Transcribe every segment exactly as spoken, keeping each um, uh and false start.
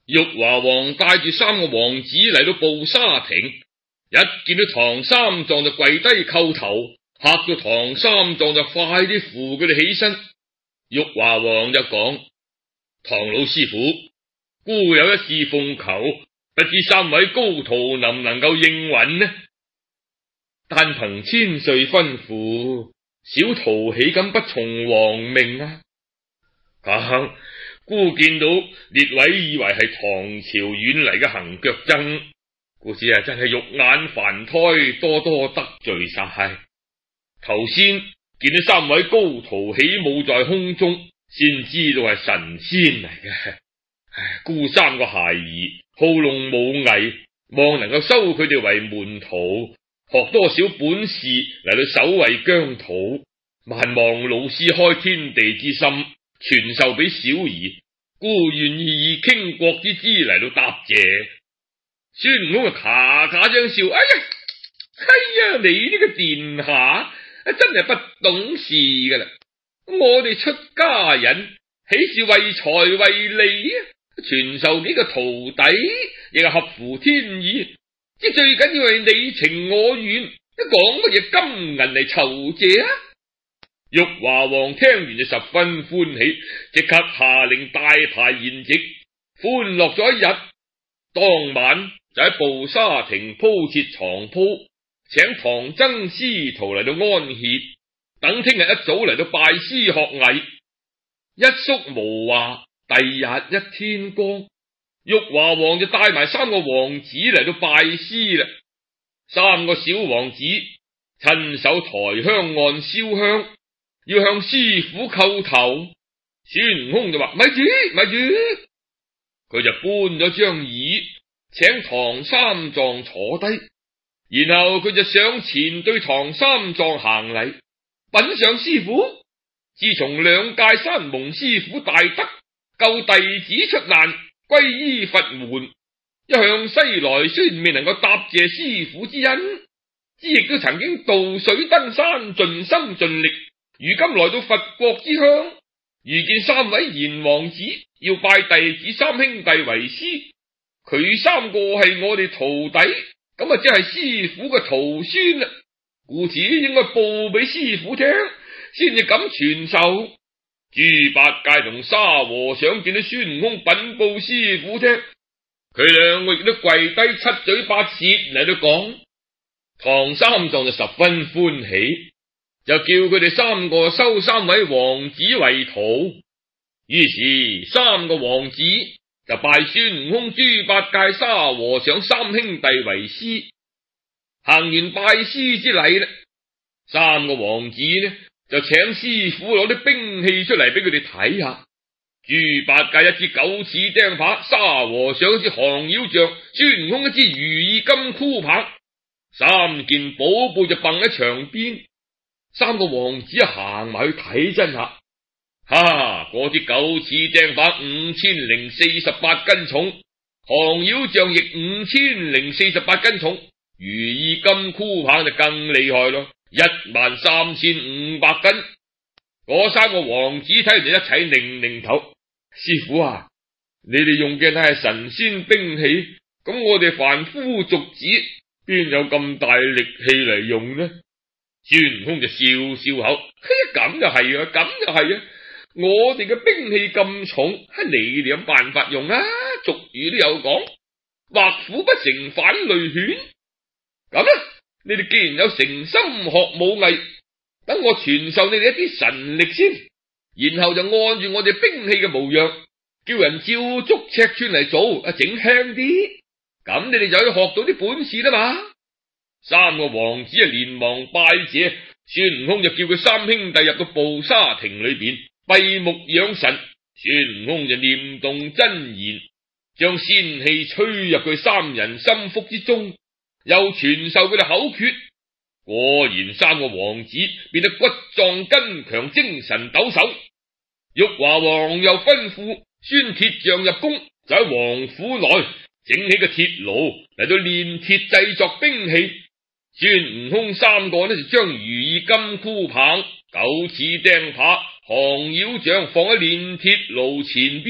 玉華王帶住三個王子嚟到布沙亭，一見到唐三藏就跪低叩頭，嚇到唐三藏就快啲扶佢哋起身。玉華王就講：唐老師傅，孤有一事奉求，不知三位高徒能唔能夠應允呢？但憑千歲吩咐，小徒豈敢不從王命啊？啊，孤見到列位以為係唐朝遠嚟嘅行腳僧，故此啊真係肉眼凡胎，多多得罪晒。頭先見到三位高徒起舞在空中，先知道係神仙嚟嘅。唉，孤三個孩兒好弄武藝，望能夠收佢哋為門徒，學多少本事嚟到守衛疆土。萬望老師開天地之心，傳授俾小兒，孤願意以傾國之姿嚟到答謝。孫悟空就咔咔張笑：哎呀，哎呀，你呢個殿下真係不懂事噶啦！我哋出家人豈是為財為利啊？傳授幾個徒弟亦係合乎天意，即最緊要係你情我願，一講乜嘢金銀嚟酬謝啊！玉華王聽完就十分歡喜，即刻下令大排筵席，歡樂咗一日。當晚就喺布沙亭鋪設床鋪，請唐僧師徒嚟到安歇，等聽日一早嚟到拜師學藝。一宿無話，第日一天光，玉華王就帶埋三個王子嚟到拜師啦。三個小王子親手抬香案燒香，要向師傅叩頭。孫悟空就話：咪住咪住，佢就搬咗張椅，請唐三藏坐低，然後佢就上前對唐三藏行禮，稟上師傅，自從兩界山蒙師傅大德，救弟子出難，歸依佛門，一向西來雖然未能夠答謝師傅之恩，之亦都曾經渡水登山，盡心盡力。如今來到佛國之鄉，遇見三位賢王子，要拜弟子三兄弟為師。佢三個係我哋徒弟，咁啊即係師傅嘅徒孫啦。故此應該報俾師傅聽，先至敢傳授。豬八戒同沙和尚見到孫悟空稟報師傅聽，佢兩個亦都跪低七嘴八舌嚟到講。唐三藏就十分歡喜，就叫佢哋三個收三位王子為徒。於是三個王子就拜孫悟空、豬八戒、沙和尚三兄弟為師。行完拜師之禮啦，三個王子呢就請師傅攞啲兵器出嚟俾佢哋睇下。豬八戒一支九齒釘耙，沙和尚一支降妖杖，孫悟空一支如意金箍棒，三件寶貝就掟喺牆邊。三個王子行埋去睇真下，哈！嗰支九齒釘耙五千零四十八斤重，降妖杖亦五千零四十八斤重，如意金箍棒就更厲害咯，一萬三千五百斤。嗰三個王子睇完就一齊擰擰頭，師傅啊，你哋用嘅係神仙兵器，咁我哋凡夫俗子邊有咁大力氣嚟用呢？孫悟空就笑笑口，咁就係啊，咁就係啊，我哋嘅兵器咁重，你哋有辦法用啊？俗語都有講，畫虎不成反類犬。咁啊，你哋既然有誠心學武藝，等我傳授你哋一啲神力先，然後就按住我哋兵器嘅模樣，叫人照足尺寸嚟做，啊，整輕啲，咁你哋就可以學到啲本事啦嘛。三個王子啊連忙拜謝，孫悟空就叫佢三兄弟入到布沙亭裏邊閉目養神。孫悟空就念動真言，將仙氣吹入佢三人心腹之中，又傳授佢哋口訣。果然三個王子變得骨壯筋強，精神抖擻。玉華王又吩咐孫鐵匠入宮，就喺王府內整起個鐵爐嚟到煉鐵製作兵器。孫悟空三個呢就將如意金箍棒、九齒釘耙、降妖杖放喺煉鐵爐前邊，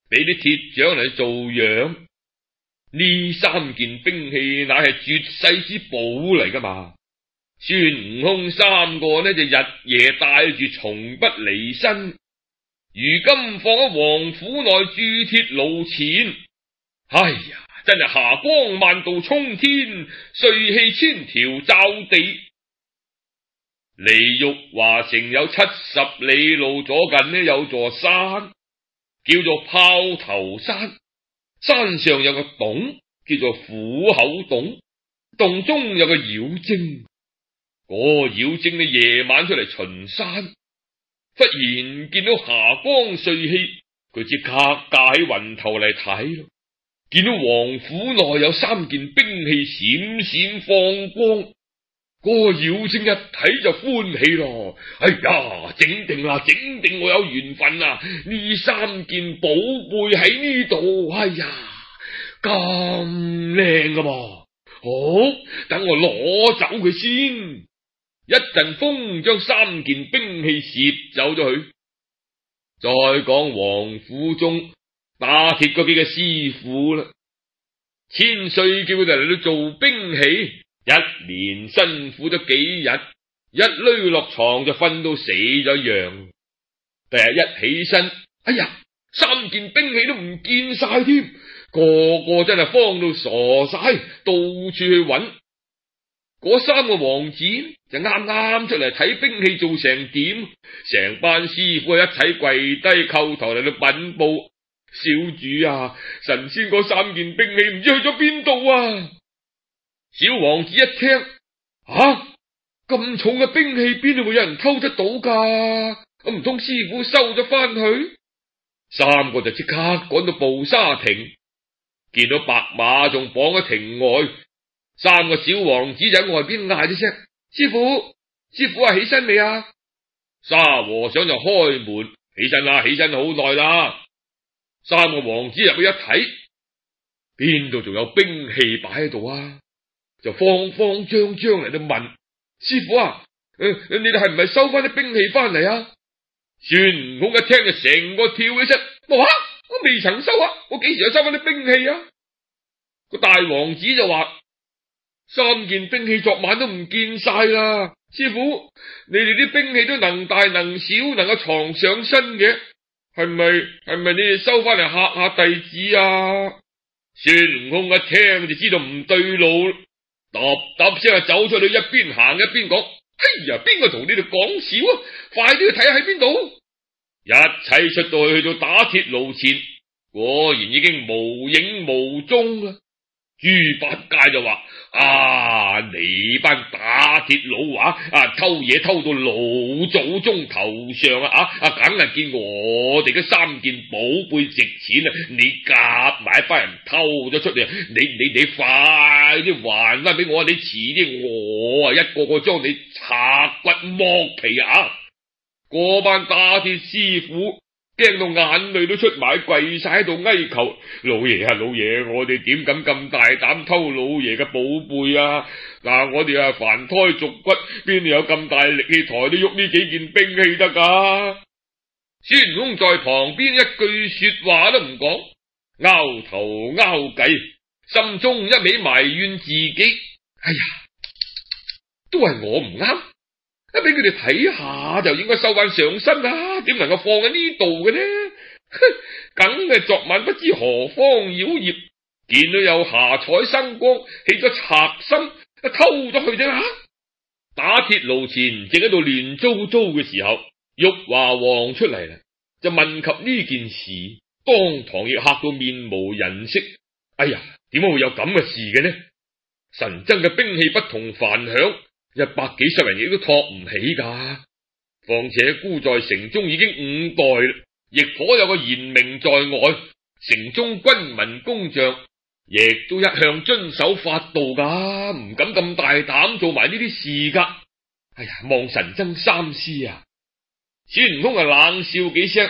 俾啲鐵匠嚟做樣。呢三件兵器乃係絕世之寶嚟噶嘛，孫悟空三個呢就日夜帶住，從不離身。如今放喺王府內鑄鐵爐前，哎呀，真係霞光萬道衝天，帥氣千條罩地。離玉華城有七十里路左近呢，有座山叫做豹頭山，山上有個洞叫做虎口洞，洞中有個妖精。嗰個妖精呢夜晚出嚟巡山，忽然見到霞光帥氣，佢即刻架起雲頭嚟睇咯。見到王府內有三件兵器閃閃放光，嗰個妖精一睇就歡喜咯。哎呀，整定啦，整定我有緣分啊！呢三件寶貝喺呢度，哎呀，咁靚噶噃，好，等我攞走佢先。一陣風將三件兵器攝走咗去。再講王府中打鐵嗰幾個師傅啦，千歲叫佢哋嚟到做兵器，一連辛苦咗幾日，一累落床就瞓到死咗一樣。第日一起身，哎呀，三件兵器都唔見晒添，個個真係慌到傻晒，到處去揾。嗰三個王子就啱啱出嚟睇兵器做成點，成班師傅一齊跪低叩頭嚟到稟報：小主啊，神仙嗰三件兵器唔知去咗邊度啊！小王子一聽，啊，咁重嘅兵器邊度會有人偷得到噶？唔通師傅收咗翻去？三個就即刻趕到布沙亭，見到白馬仲綁喺亭外。三個小王子就喺外邊嗌啲聲：師傅，師傅啊，起身未啊？沙和尚就開門：起身啦，起身好耐啦。三個王子入去一睇，邊度仲有兵器擺喺度啊？就慌慌張張嚟到問：師傅啊，呃、你哋係唔係收翻啲兵器翻嚟啊？孫悟空一聽就成個跳起身：哇！我未曾收啊，我幾時有收翻啲兵器啊？個大王子就話：三件兵器昨晚都唔見晒啦，師傅，你哋啲兵器都能大能小，能夠藏上身嘅，係咪係咪你哋收翻嚟嚇下弟子啊？孫悟空一聽就知道唔對路，揼揼聲就走出去，一邊行一邊講：哎呀，邊個同你哋講笑啊？快啲去睇下喺邊度！一齊出到去，去到打鐵爐前，果然已經無影無蹤啦。豬八戒就話：啊，你班打鐵佬啊，啊偷嘢偷到老祖宗頭上啊！啊，梗係見我哋嘅三件寶貝值錢啊！你夾埋一班人偷咗出嚟，你你你快啲還翻俾我，你遲啲我啊一個個將你拆骨剝皮啊！嗰班打鐵師傅驚到眼淚都出埋，跪晒喺度哀求：老爺啊，老爺，我哋點敢咁大膽偷老爺嘅寶貝啊？嗱，我哋啊凡胎俗骨，邊度有咁大力氣抬得喐呢幾件兵器得噶？孫悟空在旁邊一句說話都唔講，拗頭拗計，心中一味埋怨自己：哎呀，都係我唔啱，一俾佢哋睇下就應該收翻上身啦，點能夠放喺呢度嘅呢？梗係昨晚不知何方妖孽，見到有霞彩生光，起咗賊心，偷咗去啫。打鐵爐前正喺度亂糟糟嘅時候，玉華王出嚟啦，就問及呢件事，當堂亦嚇到面無人色。哎呀，點解會有咁嘅事嘅呢？神僧嘅兵器不同凡響，一百幾十人亦都托唔起噶。況且孤在城中已經五代啦，亦頗有個賢明在外，城中軍民工匠亦都一向遵守法度噶，唔敢咁大膽做埋呢啲事噶。哎呀，望神僧三思啊！孫悟空啊冷笑幾聲，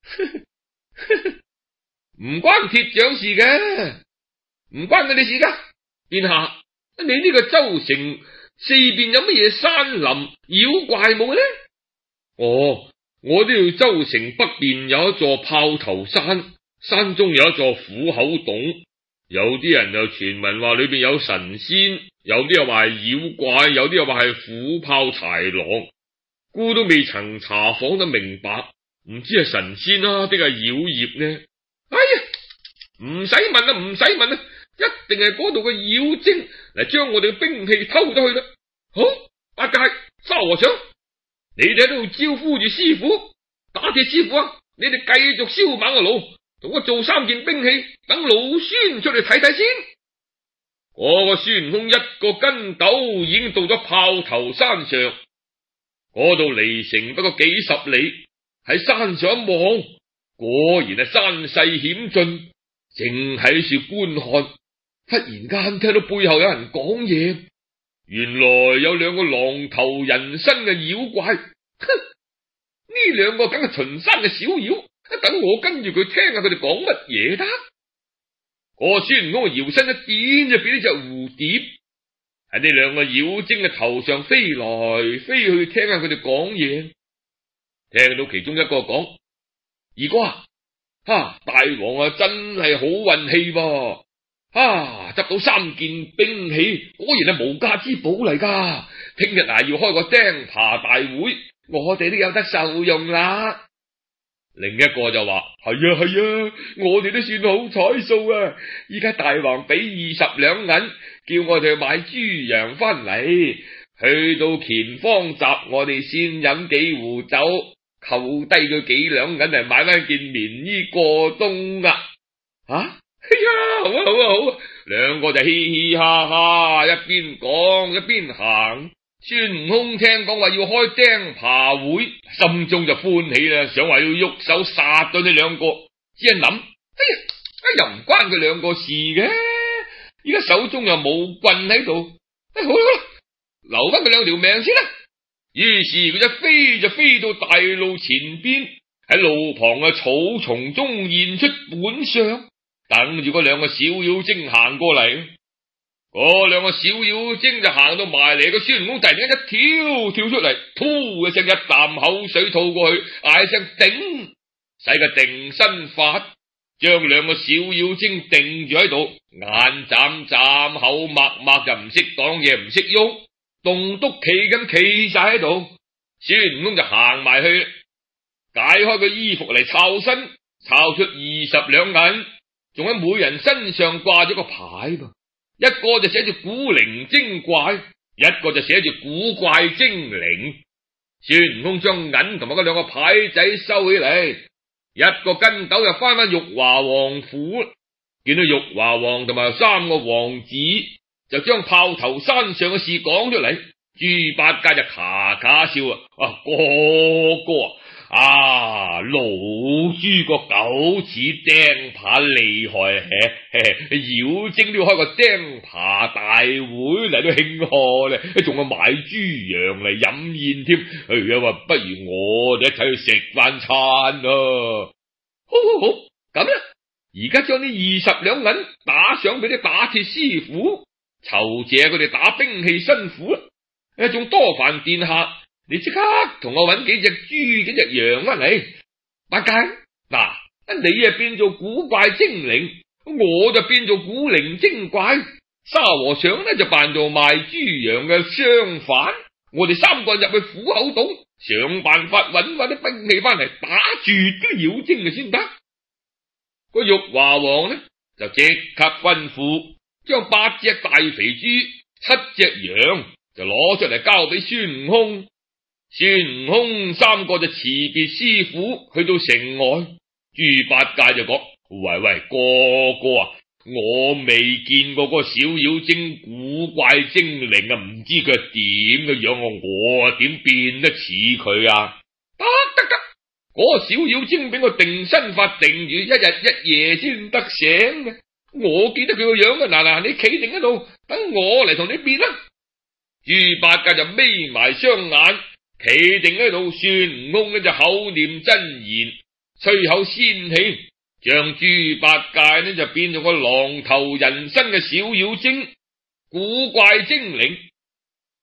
唔關鐵匠事嘅，唔關佢哋事噶。殿下，你呢個州城四邊有乜嘢山林妖怪冇呢？哦，我呢度州城北邊有一座豹頭山， 山中有一座虎口洞，有啲人就傳聞話裏邊有神仙，有啲又話係妖怪，有啲又話係虎豹豺狼，姑都未曾查訪得明白，唔知係神仙啊定係妖孽呢？哎呀，唔使問啦，唔使問啦，一定係嗰度嘅妖精嚟將我哋嘅兵器偷咗去啦。好，八戒、沙和尚，你哋喺度招呼住師傅，打鐵師傅啊，你哋繼續燒猛個爐，同我做三件兵器，等老孫出嚟睇睇先。嗰個孫悟空一個筋斗已經到咗豹頭山上，嗰度離城不過幾十里，喺山上一望，果然係山勢險峻，正喺處觀看。忽然間聽到背後有人講嘢，原來有兩個狼頭人身嘅妖怪。哼，呢兩個梗係巡山嘅小妖，等我跟住佢聽下佢哋講乜嘢得。個孫悟空搖身一點就變咗隻蝴蝶，喺呢兩個妖精嘅頭上飛來飛去，聽下佢哋講嘢。聽到其中一個講：二哥啊，哈，大王啊真係好運氣噃，啊，執到三件兵器，果然係無價之寶嚟噶。聽日啊要開個釘耙大會，我哋都有得受用啦。另一個就話：係啊係啊，我哋都算好彩數啊！依家大王俾二十兩銀，叫我哋買豬羊翻嚟，去到乾方集，我哋先飲幾壺酒，扣低佢幾兩銀嚟買翻件棉衣過冬啊！啊，哎呀，好啊好啊好啊！兩個就嘻嘻哈哈，一邊講一邊行。孫悟空聽講話要開釘耙會，心中就歡喜啦，想話要喐手殺咗呢兩個，只係諗，哎呀，哎又唔關佢兩個事嘅，而家手中又冇棍喺度，哎好啦好啦，留翻佢兩條命先啦。於是佢一飛就飛到大路前邊，喺路旁嘅草叢中現出本相，等住嗰兩個小妖精行過嚟。嗰兩個小妖精就行到埋嚟，個孫悟空突然間一跳跳出嚟，噗一聲一啖口水吐過去，嗌聲頂，使個定身法，將兩個小妖精定住喺度，眼眨眨口默默，就唔識講嘢唔識喐，棟篤企咁企晒喺度。孫悟空就行埋去，解開個衣服嚟抄身，抄出二十兩銀，仲喺每人身上掛咗個牌噃。一個就寫住古靈精怪，一個就寫住古怪精靈。孫悟空將銀同埋嗰兩個牌仔收起嚟，一個筋斗就翻返玉華王府，見到玉華王同埋三個王子，就將豹頭山上嘅事講出嚟。豬八戒就咔咔笑啊！啊哥哥啊，老豬個狗似釘耙厲害，嘿嘿，妖精都要開個釘耙大會嚟到慶賀咧，仲要買豬羊嚟飲宴添。哎呀，話不如我哋一齊去食翻餐咯。好好好，咁啦，而家將呢二十兩銀打賞俾啲打鐵師傅，酬謝佢哋打兵器辛苦啦。誒，仲多煩殿下，你即刻同我搵幾隻豬幾隻羊翻嚟。八戒，嗱，你啊變做古怪精靈，我就變做古靈精怪。沙和尚呢就扮做賣豬羊嘅商販，我哋三個人入去虎口洞，想辦法搵翻啲兵器翻嚟打住啲妖精嘅先得。個玉華王呢就即刻吩咐，將八隻大肥豬、七隻羊就攞出嚟交俾孫悟空。孫悟空三個就辭別師傅，去到城外。豬八戒就講：喂喂，哥哥啊，我未見過嗰個小妖精古怪精靈啊，唔知佢係點嘅樣啊，我啊點變得似佢啊？得得得，嗰個小妖精俾我定身法定住一日一夜先得醒嘅，我記得佢個樣啊。嗱嗱，你企定喺度，等我嚟同你變啦。豬八戒就眯埋雙眼，企定喺度。孫悟空呢就口念真言，吹口仙氣，將豬八戒呢就變做個狼頭人身嘅小妖精、古怪精靈。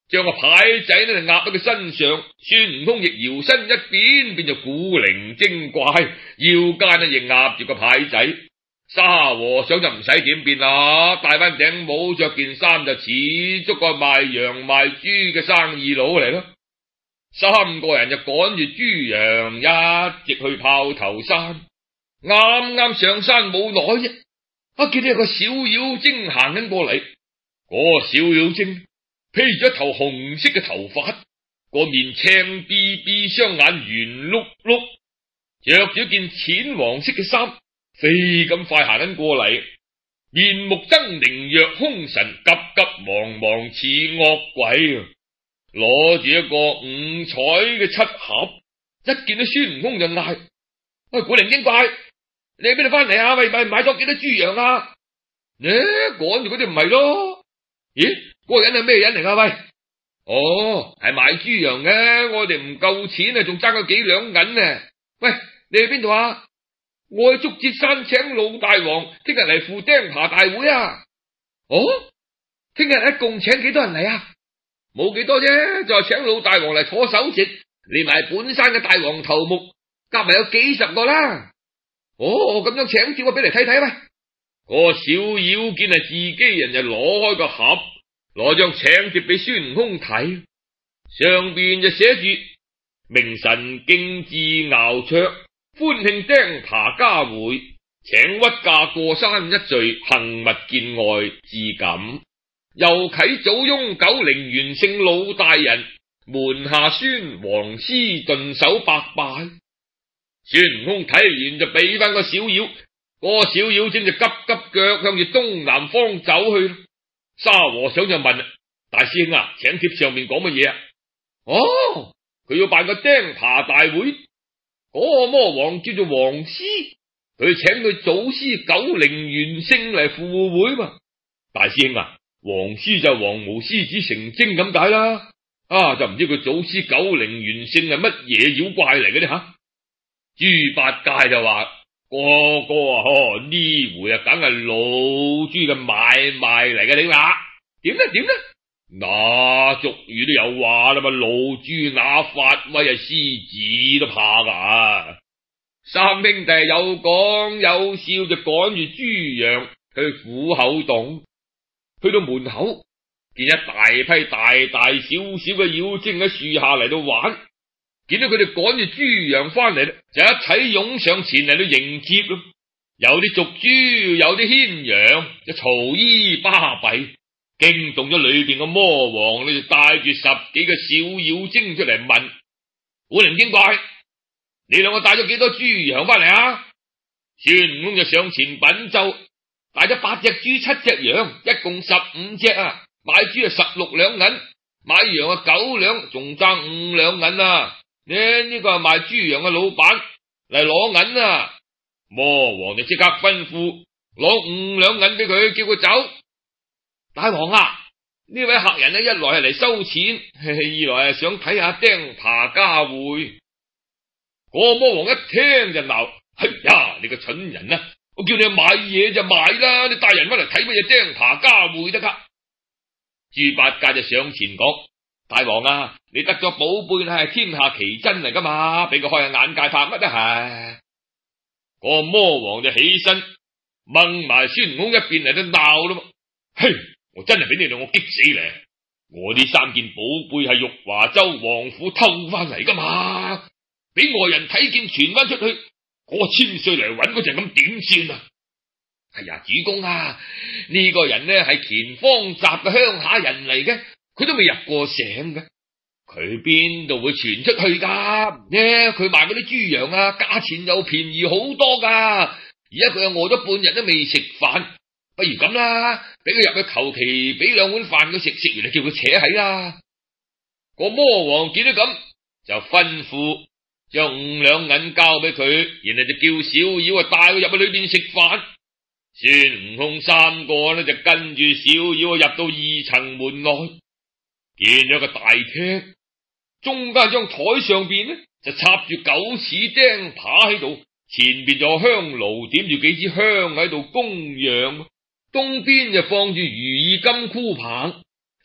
將個牌仔呢就壓喺佢身上。孫悟空亦搖身一變，變做古靈精怪，腰間呢亦壓住個牌仔。沙和尚就唔使點變啦，戴翻頂帽，着件衫就似足個賣羊賣豬嘅生意佬嚟咯。三個人就趕住豬羊一直去豹頭山。啱啱上山冇耐啫，啊見到有個小妖精行緊過嚟。嗰個小妖精披住一頭紅色嘅頭髮，個面青逼逼，雙眼圓碌碌，着住一件淺黃色嘅衫，飛咁快行緊過嚟，面目猙獰若凶神，急急忙忙似惡鬼，攞住一個五彩嘅漆盒。一見到孫悟空就嗌：喂，古靈精怪，你喺邊度翻嚟啊？喂，買買咗幾多豬羊啊？呢趕住嗰啲唔係咯？咦，嗰個人係咩人嚟啊？喂，哦，係買豬羊嘅，我哋唔夠錢啊，仲爭咗幾兩銀啊！喂，你去邊度啊？我去竹節山請老大王，聽日嚟赴釘耙大會啊！哦，聽日一共請幾多人嚟啊？冇幾多啫，就係請老大王嚟坐首席，連埋本山嘅大王頭目，夾埋有幾十個啦。哦，咁樣請帖我俾嚟睇睇喂。個小妖見係自己人，就攞開個盒，攞張請帖俾孫悟空睇，上邊就寫住：明晨敬至遨桌，歡慶釘耙嘉會，請屈駕過山一聚，幸勿見外，至感。又啟祖翁九靈元聖老大人，門下孫黃師頓首百拜。孫悟空睇完就俾翻個小妖，嗰個小妖精就急急腳向住東南方走去。沙和尚就問：大師兄啊，請帖上面講乜嘢啊？哦，佢要辦個釘耙大會，嗰個魔王叫做黃師，佢請佢祖師九靈元聖嚟赴會嘛。大師兄啊，黃師就黃毛獅子成精咁解啦。啊，就唔知佢祖師九靈元聖係乜嘢妖怪嚟嘅呢吓？豬八戒就話：哥哥啊，呵，呢回啊，梗係老豬嘅買賣嚟嘅，你話點呢？點呢？嗱，俗語都有話啦嘛，老豬乸發威啊，獅子都怕噶。三兄弟有講有笑，就趕住豬羊去虎口洞。去到門口，見一大批大大小小嘅妖精喺樹下嚟到玩。見到佢哋趕住豬羊翻嚟，就一齊湧上前嚟到迎接咯。有啲逐豬，有啲牽羊，就嘈衣巴閉，驚動咗裏邊嘅魔王，你就帶住十幾個小妖精出嚟問：古靈精怪，你兩個帶咗幾多豬羊翻嚟啊？孫悟空就上前稟奏：帶咗八隻豬，七隻羊，一共十五隻啊！買豬啊十六兩銀，買羊啊九兩，仲爭五兩銀啊！呢呢個係賣豬羊嘅老闆嚟攞銀啊！魔王就即刻吩咐攞五兩銀俾佢，叫佢走。大王啊，呢位客人呢，一來係嚟收錢，二來係想睇下釘耙嘉會。嗰個魔王一聽就鬧：哎呀，你個蠢人啊！我叫你買嘢就買啦，你帶人翻嚟睇乜嘢釘耙嘉會得噶？豬八戒就上前講：大王啊，你得咗寶貝係天下奇珍嚟噶嘛，俾佢開下眼界怕乜啊？係個魔王就起身掹埋孫悟空一邊嚟都鬧啦。嘿，我真係俾你兩個激死咧！我呢三件寶貝係玉華州王府偷翻嚟噶嘛，俾外人睇見傳翻出去，嗰個千歲嚟搵嗰陣咁點算啊？哎呀，主公啊，呢個人呢係乾方閘嘅鄉下人嚟嘅，佢都未入過城嘅，佢邊度會傳出去噶？呢佢賣嗰啲豬羊啊，價錢又便宜好多噶，而家佢又餓咗半日都未食飯，不如咁啦，俾佢入去求其俾兩碗飯佢食，食完就叫佢扯起啦。個魔王見到咁，就吩咐將五兩銀交俾佢，然後就叫小妖啊帶佢入去裏邊食飯。孫悟空三個呢就跟住小妖入到二層門內，見咗個大廳，中間張台上邊呢就插住九齒釘耙喺度，前邊就有香爐點住幾支香喺度供養，東邊就放住如意金箍棒，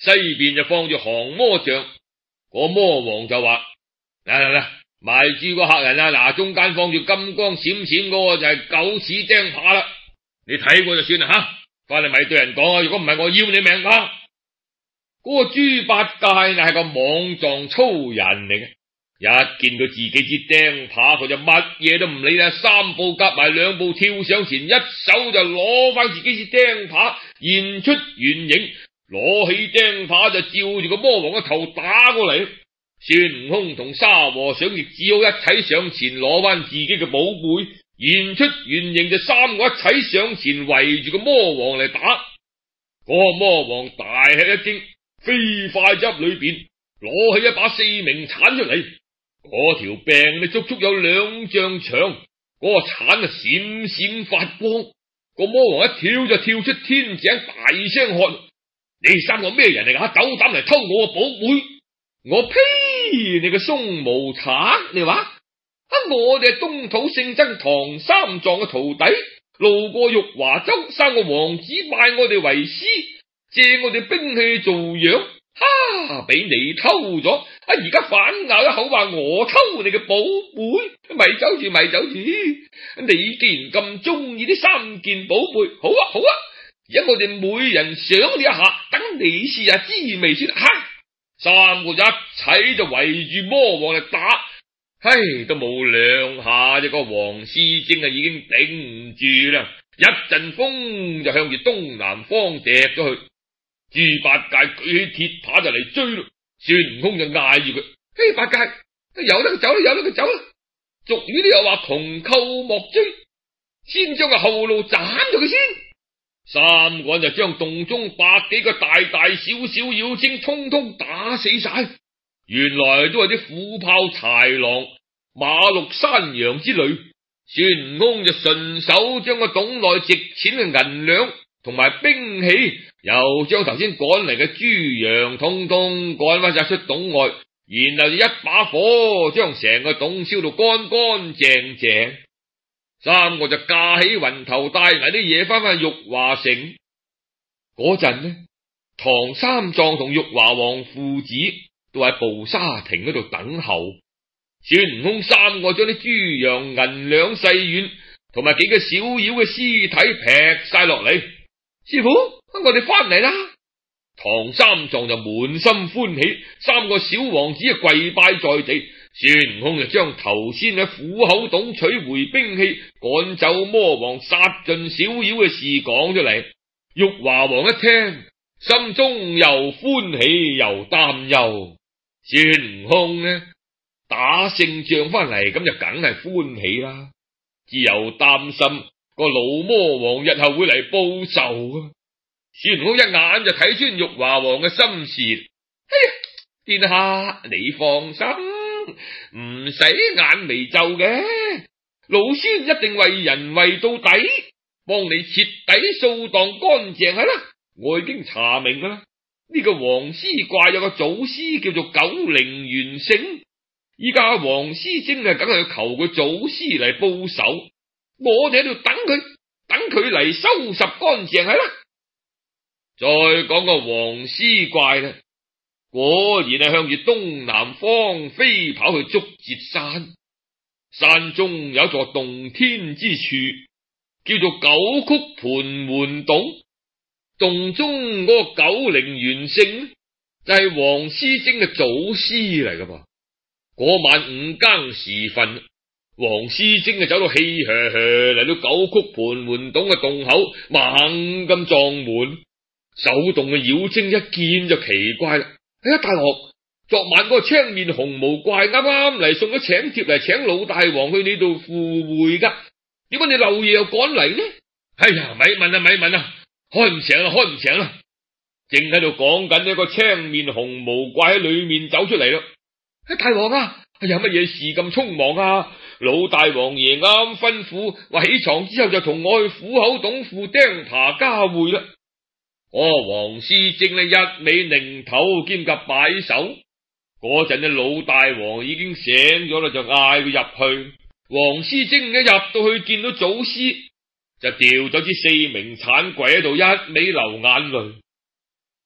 西邊就放住降魔像。個魔王就話：嗱嗱嗱，埋住個客人啊，嗱，中間放住金光閃閃嗰個就係狗屎釘耙啦，你睇過就算啦吓，翻嚟咪對人講啊，如果唔係我要你命啊！嗰個豬八戒係個莽撞粗人嚟嘅，一見佢自己支釘耙，佢就乜嘢都唔理啦，三步夾埋兩步跳上前，一手就攞翻自己支釘耙，現出原形，攞起釘耙就照住個魔王嘅頭打過嚟。孫悟空同沙和尚亦只好一齊上前攞翻自己嘅寶貝，現出原形，就三個一齊上前圍住個魔王嚟打。嗰個魔王大吃一驚，飛快入裏邊攞起一把四明鏟出嚟，嗰條柄呢足足有兩丈長，嗰、那個鏟啊閃閃發光。個魔王一跳就跳出天井，大聲喝：你三個咩人嚟噶？斗膽嚟偷我個寶貝！我呸！你個鬆毛賊，你話啊？我哋係東土聖僧唐三藏嘅徒弟，路過玉華州，三個王子拜我哋為師，借我哋兵器做樣，哈！俾你偷咗，啊！而家反咬一口話我偷你嘅寶貝，咪走住咪走住！你既然咁中意呢三件寶貝，好啊好啊！而家我哋每人賞你一下，等你試下滋味先，哈！三個一齊就圍住魔王嚟打，唉，都冇兩下，只個黃絲精啊已經頂唔住啦，一陣風就向住東南方趯咗去。豬八戒舉起鐵耙就嚟追咯，孫悟空就嗌住佢：嘿，八戒，由得佢走啦，由得佢走啦！俗語都有話窮寇莫追，先將個後路斬咗佢先。三個人就將洞中百幾個大大小小妖精通通打死晒，原來都係啲虎豹豺狼、馬鹿山羊之類。孫悟空就順手將個洞內值錢嘅銀兩同埋兵器，又將頭先趕嚟嘅豬羊通通趕翻晒出洞外，然後就一把火將成個洞燒到乾乾淨淨。三個就架起雲頭，帶埋啲嘢翻返去玉華城。嗰陣呢，唐三藏同玉華王父子都喺布沙亭嗰度等候。孫悟空三個將啲豬羊銀兩細軟同埋幾個小妖嘅屍體劈晒落嚟。師傅，我哋翻嚟啦！唐三藏就滿心歡喜，三個小王子啊跪拜在地。孫悟空就將頭先喺虎口洞取回兵器、趕走魔王、殺盡小妖嘅事講出嚟。玉華王一聽，心中又歡喜又擔憂。孫悟空呢，打勝仗翻嚟，咁就梗係歡喜啦，只有擔心個老魔王日後會嚟報仇啊！孫悟空一眼就睇穿玉華王嘅心事。哎呀，殿下你放心，唔使眼眉皺嘅，老孫一定為人為到底，幫你徹底掃蕩乾淨係啦。我已經查明噶啦，呢、這個黃絲怪有個祖師叫做九靈元聖，依家黃絲精啊，梗係要求佢祖師嚟報仇，我哋喺度等佢，等佢嚟收拾乾淨係啦。再講個黃絲怪啦，果然係向住東南方飛跑去竹節山，山中有一座洞天之處，叫做九曲盤門洞。洞中嗰個九靈元聖就係黃絲精嘅祖師嚟噶噃。嗰晚五更時分，黃絲精就走到氣噓噓嚟到九曲盤門洞嘅洞口，猛咁撞門。守洞嘅妖精一見就奇怪啦。哎呀，大王，昨晚嗰個青面紅毛怪啱啱嚟送咗請帖嚟請老大王去你度赴會噶，點解你漏夜又趕嚟呢？哎呀，咪問啊咪問啊，開唔成啦，開唔成啦！正喺度講緊，一個青面紅毛怪喺裏面走出嚟咯。哎，大王啊，有乜嘢事咁匆忙啊？老大王爺啱吩咐話起床之後就同我去虎口洞赴釘耙交會啦。哦，黃絲精呢一味擰頭兼夾擺手，嗰陣呢老大王已經醒咗啦，就嗌佢入去。黃絲精一入到去見到祖師，就掉咗支四明鏟跪喺度，一味流眼淚。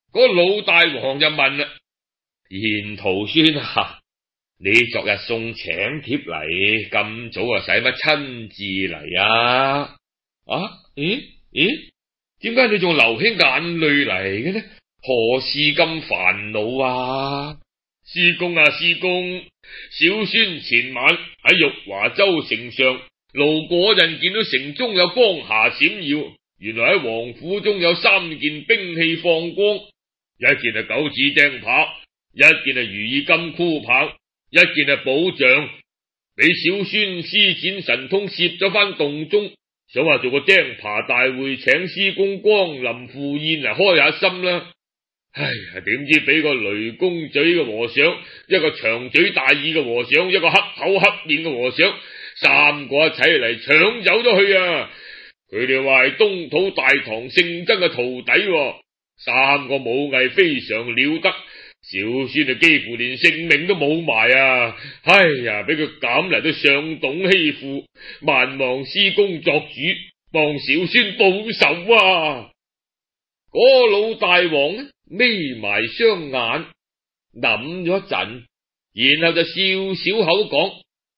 嗰老大王就問啦：賢徒孫啊，你昨日送請帖嚟，咁早啊，使乜親自嚟啊？啊？咦咦？點解你仲流起眼淚嚟嘅呢？何事咁煩惱啊？師公啊，師公，小孫前晚喺玉華州城上路過嗰陣，見到城中有光霞閃耀，原來喺王府中有三件兵器放光，一件係九齒釘耙，一件係如意金箍棒，一件係寶杖，俾小孫施展神通攝咗翻洞中，想話做個釘耙大會，請師公光臨赴宴嚟開下心啦。唉呀，點知俾個雷公嘴嘅和尚，一個長嘴大耳嘅和尚，一個黑口黑面嘅和尚，三個一齊嚟搶走咗去啊！佢哋話係東土大唐聖僧嘅徒弟，三個武藝非常了得，小孫啊幾乎連性命都冇埋啊！唉呀，俾佢咁嚟到上董欺負，萬望師公作主，幫小孫報仇啊！嗰老大王呢，眯埋雙眼諗咗一陣，然後就笑笑口講：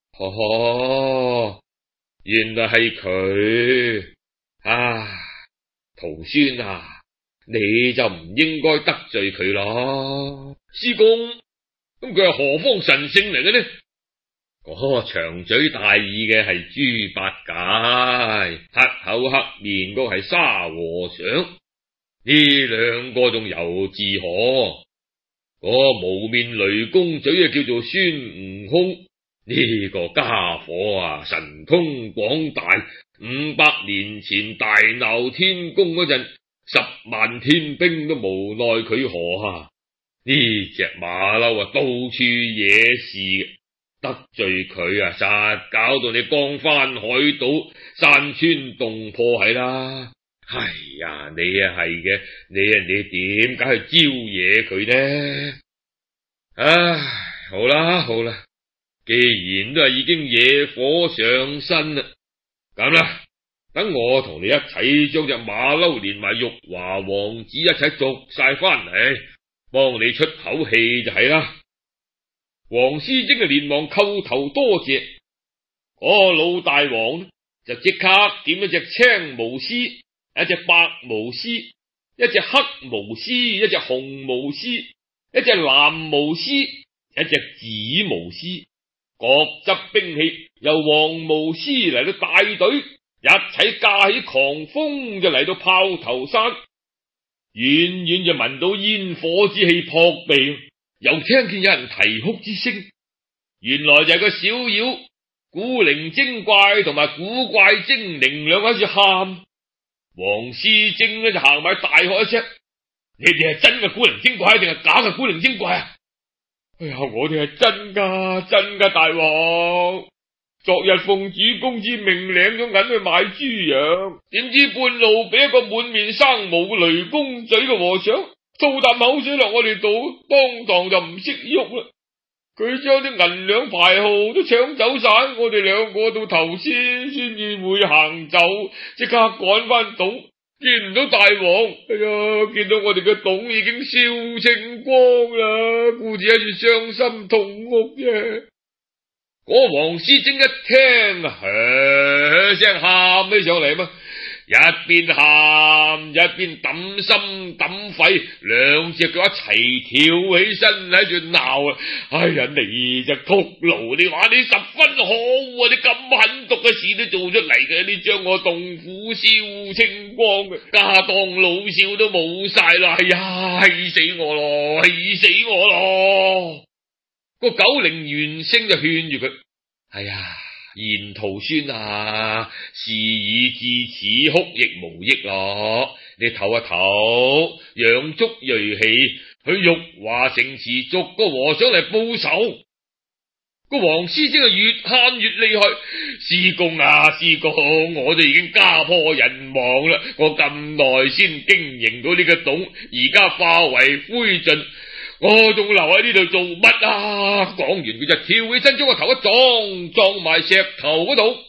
哦，原來係佢啊！徒孫啊，你就唔應該得罪佢咯。師公，咁佢係何方神聖嚟嘅呢？嗰、哦、長嘴大耳嘅係豬八戒，黑口黑面嗰個係沙和尚。呢兩個仲有自可，嗰、那個、無面雷公嘴啊叫做孫悟空，呢、這個家伙啊神通廣大，五百年前大鬧天宮嗰陣，十萬天兵都無奈佢何啊！呢隻馬騮啊到處惹事，得罪佢啊實搞到你江翻海島，山川洞破係啦。係呀，你啊係嘅，你啊你點解去招惹佢呢？唉，好啦好啦，既然都係已經惹火上身啦，咁啦，等我同你一齊將隻馬騮連埋玉華王子一齊捉晒翻嚟，幫你出口氣就係啦。黃師精啊連忙叩頭多謝，嗰老大王就即刻點咗隻青毛獅，一隻白毛獅，一隻黑毛獅，一隻紅毛獅，一隻藍毛獅，一隻紫毛獅，各執兵器由黃毛獅嚟到帶隊，一齊駕起狂風就嚟到炮頭山，遠遠就聞到煙火之氣撲鼻，又聽見有人啼哭之聲，原來就係個小妖古靈精怪同埋古怪精靈兩個喺度喊。黃師精呢就行埋大喝一聲：你哋係真嘅古靈精怪定係假嘅古靈精怪啊？哎呀，我哋係真噶真噶，大王！昨日奉主公之命領咗銀去買豬羊，點知半路俾一個滿面生毛雷公嘴嘅和尚吐啖口水落我哋度，當堂就唔識喐啦。佢將啲銀兩牌號都搶走晒，我哋兩個到頭先先至會行走，即刻趕翻董，見唔到大王。哎呀，見到我哋嘅董已經燒清光啦，故此喺住傷心痛哭啫。嗰黃師精一聽啊，噓聲喊起上嚟嘛，一邊喊一邊揼心揼肺，兩隻腳一齊跳起身喺度鬧啊！哎呀，你就禿驢，你話你十分可惡啊！你咁狠毒嘅事都做出嚟嘅，你將我洞府燒清光嘅，家當老少都冇晒啦！哎呀，氣死我咯，氣死我咯！個九靈元聲就勸住佢：哎呀，賢徒孫啊，事已至此，哭亦無益咯。你唞一唞，養足銳氣，去玉華城池逐個和尚嚟報仇。個黃師精係越喊越厲害：師公啊，師公，我哋已經家破人亡啦，我咁耐先經營到呢個洞，而家化為灰燼。我仲留喺呢度做乜啊？講完佢就跳起身，將個頭一撞，撞埋石頭嗰度。